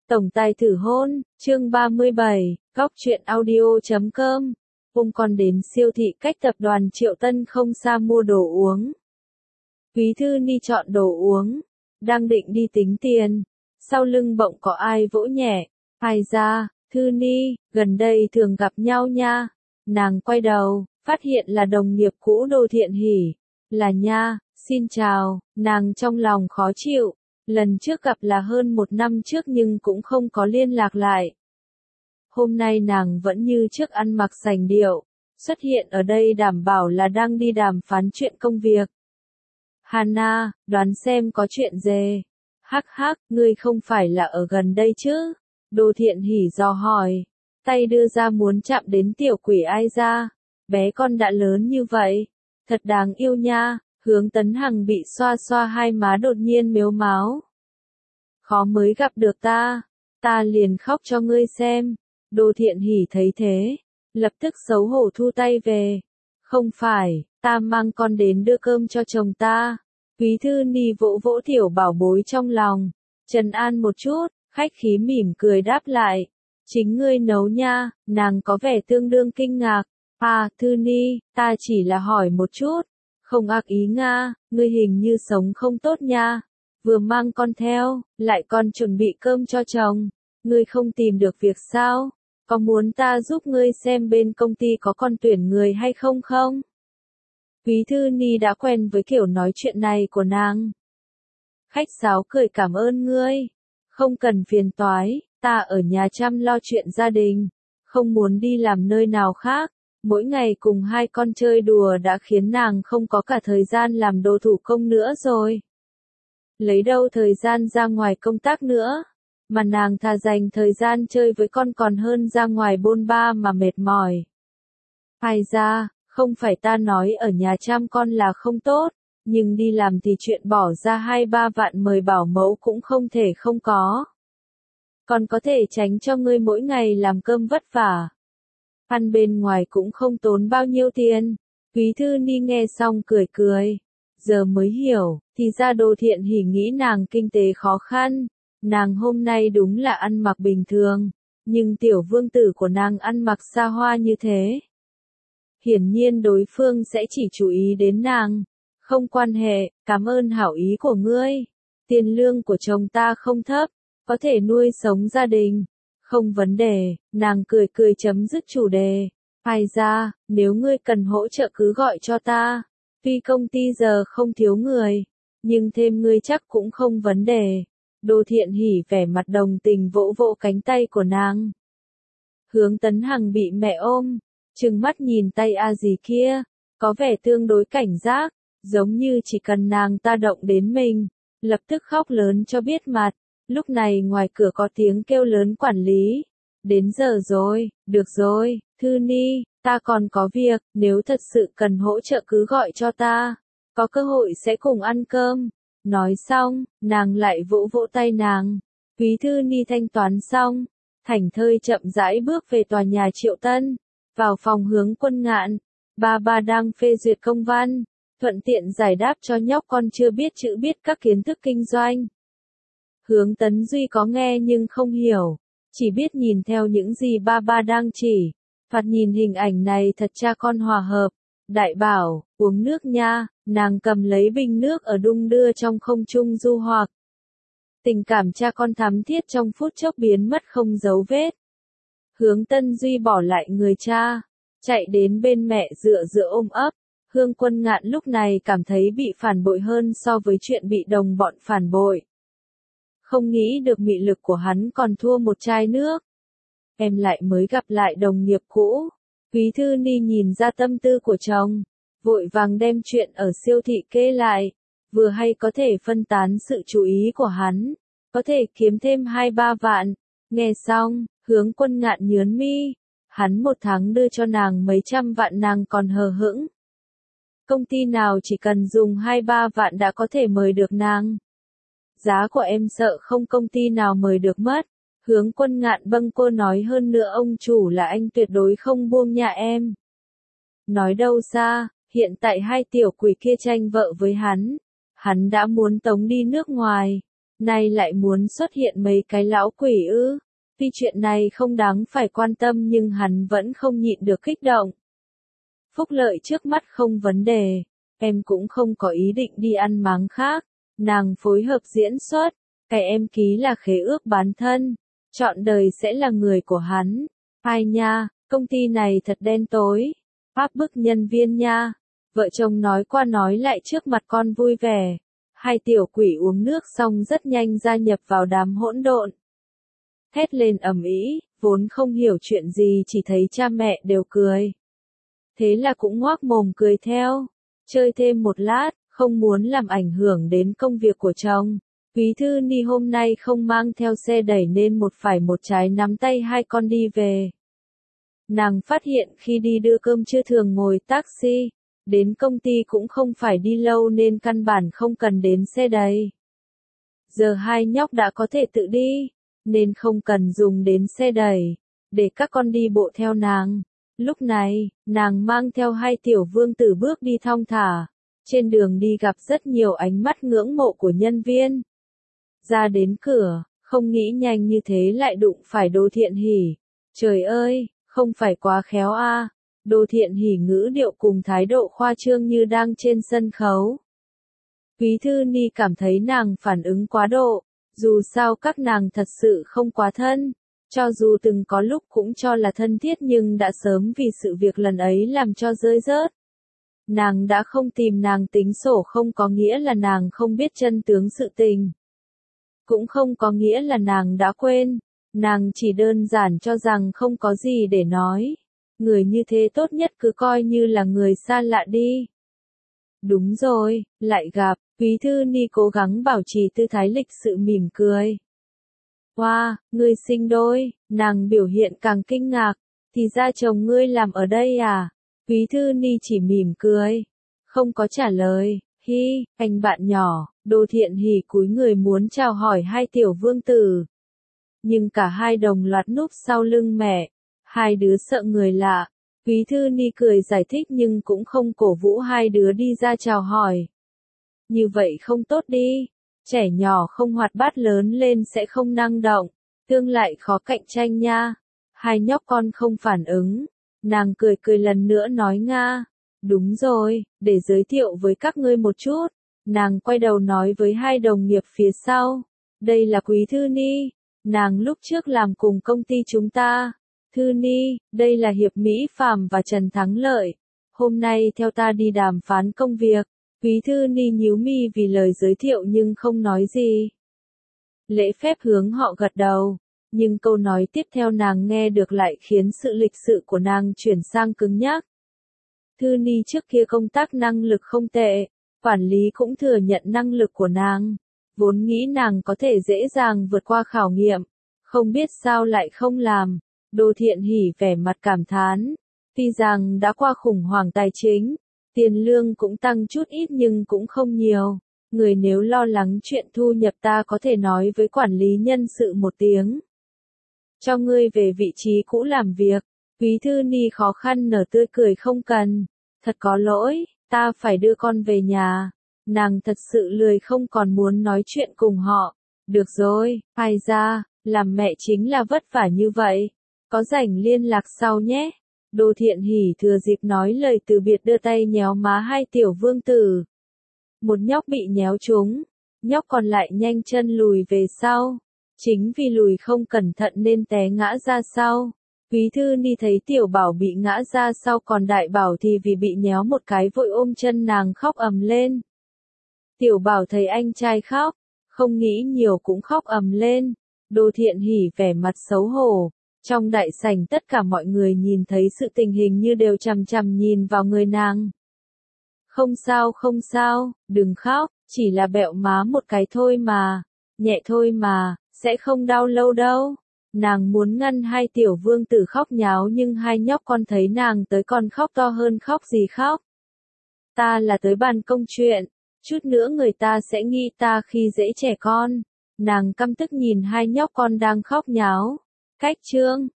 Tổng tài thử hôn, chương 37, góc truyện audio.com. Hôm con đến siêu thị cách tập đoàn Triệu Tân không xa mua đồ uống. Quý Thư Ni chọn đồ uống, đang định đi tính tiền. Sau lưng bỗng có ai vỗ nhẹ. Ai ra, Thư Ni, gần đây thường gặp nhau nha. Nàng quay đầu, phát hiện là đồng nghiệp cũ Đô Thiện Hỷ. Là nha, xin chào, nàng trong lòng khó chịu. Lần trước gặp là hơn 1 năm trước nhưng cũng không có liên lạc lại. Hôm nay nàng vẫn như trước ăn mặc sành điệu, xuất hiện ở đây đảm bảo là đang đi đàm phán chuyện công việc. Hana, đoán xem có chuyện gì? Hắc hắc, ngươi không phải là ở gần đây chứ? Đô Thiện Hỷ dò hỏi, tay đưa ra muốn chạm đến tiểu quỷ ai ra. Bé con đã lớn như vậy, thật đáng yêu nha. Hướng Tấn Hằng bị xoa xoa hai má đột nhiên mếu máo. Khó mới gặp được ta liền khóc cho ngươi xem. Đô Thiện Hỷ thấy thế, lập tức xấu hổ thu tay về. Không phải, ta mang con đến đưa cơm cho chồng ta. Quý Thư Ni vỗ vỗ tiểu bảo bối trong lòng, trấn an một chút, khách khí mỉm cười đáp lại. Chính ngươi nấu nha, nàng có vẻ tương đương kinh ngạc. À, Thư Ni, ta chỉ là hỏi một chút. Không ác ý nga, ngươi hình như sống không tốt nha. Vừa mang con theo, lại còn chuẩn bị cơm cho chồng. Ngươi không tìm được việc sao? Có muốn ta giúp ngươi xem bên công ty có còn tuyển người hay không không? Quý Thư Ni đã quen với kiểu nói chuyện này của nàng. Khách sáo cười cảm ơn ngươi. Không cần phiền toái, ta ở nhà chăm lo chuyện gia đình. Không muốn đi làm nơi nào khác. Mỗi ngày cùng hai con chơi đùa đã khiến nàng không có cả thời gian làm đồ thủ công nữa rồi. Lấy đâu thời gian ra ngoài công tác nữa, mà nàng thà dành thời gian chơi với con còn hơn ra ngoài bôn ba mà mệt mỏi. Ai ra, không phải ta nói ở nhà chăm con là không tốt, nhưng đi làm thì chuyện bỏ ra 2-3 vạn mời bảo mẫu cũng không thể không có. Còn có thể tránh cho ngươi mỗi ngày làm cơm vất vả. Ăn bên ngoài cũng không tốn bao nhiêu tiền. Quý Thư Ni nghe xong cười cười. Giờ mới hiểu, thì ra Đô Thiện Hỷ nghĩ nàng kinh tế khó khăn. Nàng hôm nay đúng là ăn mặc bình thường, nhưng tiểu vương tử của nàng ăn mặc xa hoa như thế. Hiển nhiên đối phương sẽ chỉ chú ý đến nàng. Không quan hệ, cảm ơn hảo ý của ngươi. Tiền lương của chồng ta không thấp, có thể nuôi sống gia đình. Không vấn đề, nàng cười cười chấm dứt chủ đề. Ai ra, nếu ngươi cần hỗ trợ cứ gọi cho ta. Tuy công ty giờ không thiếu người, nhưng thêm ngươi chắc cũng không vấn đề. Đô Thiện Hỷ vẻ mặt đồng tình vỗ vỗ cánh tay của nàng. Hướng Tấn Hằng bị mẹ ôm, trừng mắt nhìn tay a gì kia, có vẻ tương đối cảnh giác, giống như chỉ cần nàng ta động đến mình, lập tức khóc lớn cho biết mặt. Lúc này ngoài cửa có tiếng kêu lớn quản lý. Đến giờ rồi, được rồi, Thư Ni, ta còn có việc, nếu thật sự cần hỗ trợ cứ gọi cho ta. Có cơ hội sẽ cùng ăn cơm. Nói xong, nàng lại vỗ vỗ tay nàng. Quý Thư Ni thanh toán xong, thảnh thơi chậm rãi bước về tòa nhà Triệu Tân. Vào phòng Hướng Quân Ngạn, bà đang phê duyệt công văn, thuận tiện giải đáp cho nhóc con chưa biết chữ biết các kiến thức kinh doanh. Hướng Tấn Duy có nghe nhưng không hiểu, chỉ biết nhìn theo những gì ba đang chỉ. Phạt nhìn hình ảnh này thật cha con hòa hợp. Đại bảo, uống nước nha, nàng cầm lấy bình nước ở đung đưa trong không trung du hoặc. Tình cảm cha con thắm thiết trong phút chốc biến mất không dấu vết. Hướng Tân Duy bỏ lại người cha, chạy đến bên mẹ dựa dựa ôm ấp. Hướng Quân Ngạn lúc này cảm thấy bị phản bội hơn so với chuyện bị đồng bọn phản bội. Không nghĩ được mị lực của hắn còn thua một chai nước. Em lại mới gặp lại đồng nghiệp cũ. Quý Thư Ni nhìn ra tâm tư của chồng, vội vàng đem chuyện ở siêu thị kê lại. Vừa hay có thể phân tán sự chú ý của hắn, có thể kiếm thêm 2-3 vạn. Nghe xong, Hướng Quân Ngạn nhớn mi. Hắn một tháng đưa cho nàng mấy trăm vạn nàng còn hờ hững. Công ty nào chỉ cần dùng 2-3 vạn đã có thể mời được nàng. Giá của em sợ không công ty nào mời được mất. Hướng Quân Ngạn bâng quơ nói hơn nữa ông chủ là anh tuyệt đối không buông nhà em. Nói đâu xa, hiện tại hai tiểu quỷ kia tranh vợ với hắn. Hắn đã muốn tống đi nước ngoài. Nay lại muốn xuất hiện mấy cái lão quỷ ư? Tuy chuyện này không đáng phải quan tâm nhưng hắn vẫn không nhịn được kích động. Phúc lợi trước mắt không vấn đề, em cũng không có ý định đi ăn máng khác. Nàng phối hợp diễn xuất, cái em ký là khế ước bán thân, trọn đời sẽ là người của hắn. Ai nha, công ty này thật đen tối, áp bức nhân viên nha. Vợ chồng nói qua nói lại trước mặt con vui vẻ. Hai tiểu quỷ uống nước xong rất nhanh gia nhập vào đám hỗn độn. Hét lên ầm ĩ, vốn không hiểu chuyện gì chỉ thấy cha mẹ đều cười. Thế là cũng ngoác mồm cười theo. Chơi thêm một lát, không muốn làm ảnh hưởng đến công việc của chồng. Quý Thư Ni hôm nay không mang theo xe đẩy nên một trái nắm tay hai con đi về. Nàng phát hiện khi đi đưa cơm trưa thường ngồi taxi, đến công ty cũng không phải đi lâu nên căn bản không cần đến xe đẩy. Giờ hai nhóc đã có thể tự đi, nên không cần dùng đến xe đẩy, để các con đi bộ theo nàng. Lúc này, nàng mang theo hai tiểu vương tử bước đi thong thả, trên đường đi gặp rất nhiều ánh mắt ngưỡng mộ của nhân viên. Ra đến cửa, không nghĩ nhanh như thế lại đụng phải Đỗ Thiện Hỉ. Trời ơi, không phải quá khéo a. Đỗ Thiện Hỉ ngữ điệu cùng thái độ khoa trương như đang trên sân khấu. Quý Thư Ni cảm thấy nàng phản ứng quá độ, dù sao các nàng thật sự không quá thân. Cho dù từng có lúc cũng cho là thân thiết nhưng đã sớm vì sự việc lần ấy làm cho rơi rớt. Nàng đã không tìm nàng tính sổ không có nghĩa là nàng không biết chân tướng sự tình. Cũng không có nghĩa là nàng đã quên. Nàng chỉ đơn giản cho rằng không có gì để nói. Người như thế tốt nhất cứ coi như là người xa lạ đi. Đúng rồi, lại gặp. Quý Thư Ni cố gắng bảo trì tư thái lịch sự mỉm cười. Wow, ngươi sinh đôi, nàng biểu hiện càng kinh ngạc. Thì ra chồng ngươi làm ở đây à? Quý Thư Ni chỉ mỉm cười, không có trả lời. Hi, anh bạn nhỏ. Đỗ Thiện Hỉ cúi người muốn chào hỏi hai tiểu vương tử. Nhưng cả hai đồng loạt núp sau lưng mẹ. Hai đứa sợ người lạ. Quý Thư Ni cười giải thích nhưng cũng không cổ vũ hai đứa đi ra chào hỏi. Như vậy không tốt đi. Trẻ nhỏ không hoạt bát lớn lên sẽ không năng động. Tương lại khó cạnh tranh nha. Hai nhóc con không phản ứng. Nàng cười cười lần nữa nói nga. Đúng rồi, để giới thiệu với các ngươi một chút. Nàng quay đầu nói với hai đồng nghiệp phía sau. Đây là Quý Thư Ni. Nàng lúc trước làm cùng công ty chúng ta. Thư Ni, đây là Hiệp Mỹ Phàm và Trần Thắng Lợi. Hôm nay theo ta đi đàm phán công việc. Quý Thư Ni nhíu mi vì lời giới thiệu nhưng không nói gì. Lễ phép hướng họ gật đầu. Nhưng câu nói tiếp theo nàng nghe được lại khiến sự lịch sự của nàng chuyển sang cứng nhắc. Thư Ni trước kia công tác năng lực không tệ. Quản lý cũng thừa nhận năng lực của nàng. Vốn nghĩ nàng có thể dễ dàng vượt qua khảo nghiệm. Không biết sao lại không làm. Đỗ Thiện Hỉ vẻ mặt cảm thán. Tuy rằng đã qua khủng hoảng tài chính. Tiền lương cũng tăng chút ít nhưng cũng không nhiều. Người nếu lo lắng chuyện thu nhập ta có thể nói với quản lý nhân sự một tiếng. Cho ngươi về vị trí cũ làm việc. Quý Thư Ni khó khăn nở tươi cười không cần. Thật có lỗi, ta phải đưa con về nhà. Nàng thật sự lười không còn muốn nói chuyện cùng họ. Được rồi, ai ra, làm mẹ chính là vất vả như vậy. Có rảnh liên lạc sau nhé. Đỗ Thiện Hỉ thừa dịp nói lời từ biệt đưa tay nhéo má hai tiểu vương tử. Một nhóc bị nhéo trúng, nhóc còn lại nhanh chân lùi về sau. Chính vì lùi không cẩn thận nên té ngã ra sau. Quý Thư Ni thấy tiểu bảo bị ngã ra sau còn đại bảo thì vì bị nhéo một cái vội ôm chân nàng khóc ầm lên. Tiểu bảo thấy anh trai khóc, không nghĩ nhiều cũng khóc ầm lên. Đỗ Thiện Hỉ vẻ mặt xấu hổ. Trong đại sảnh tất cả mọi người nhìn thấy sự tình hình như đều chằm chằm nhìn vào người nàng. Không sao, đừng khóc, chỉ là bẹo má một cái thôi mà, nhẹ thôi mà, sẽ không đau lâu đâu. Nàng muốn ngăn hai tiểu vương tử khóc nháo nhưng hai nhóc con thấy nàng tới còn khóc to hơn khóc gì khóc. Ta là tới bàn công chuyện, chút nữa người ta sẽ nghĩ ta khi dễ trẻ con. Nàng căm tức nhìn hai nhóc con đang khóc nháo. Cách chương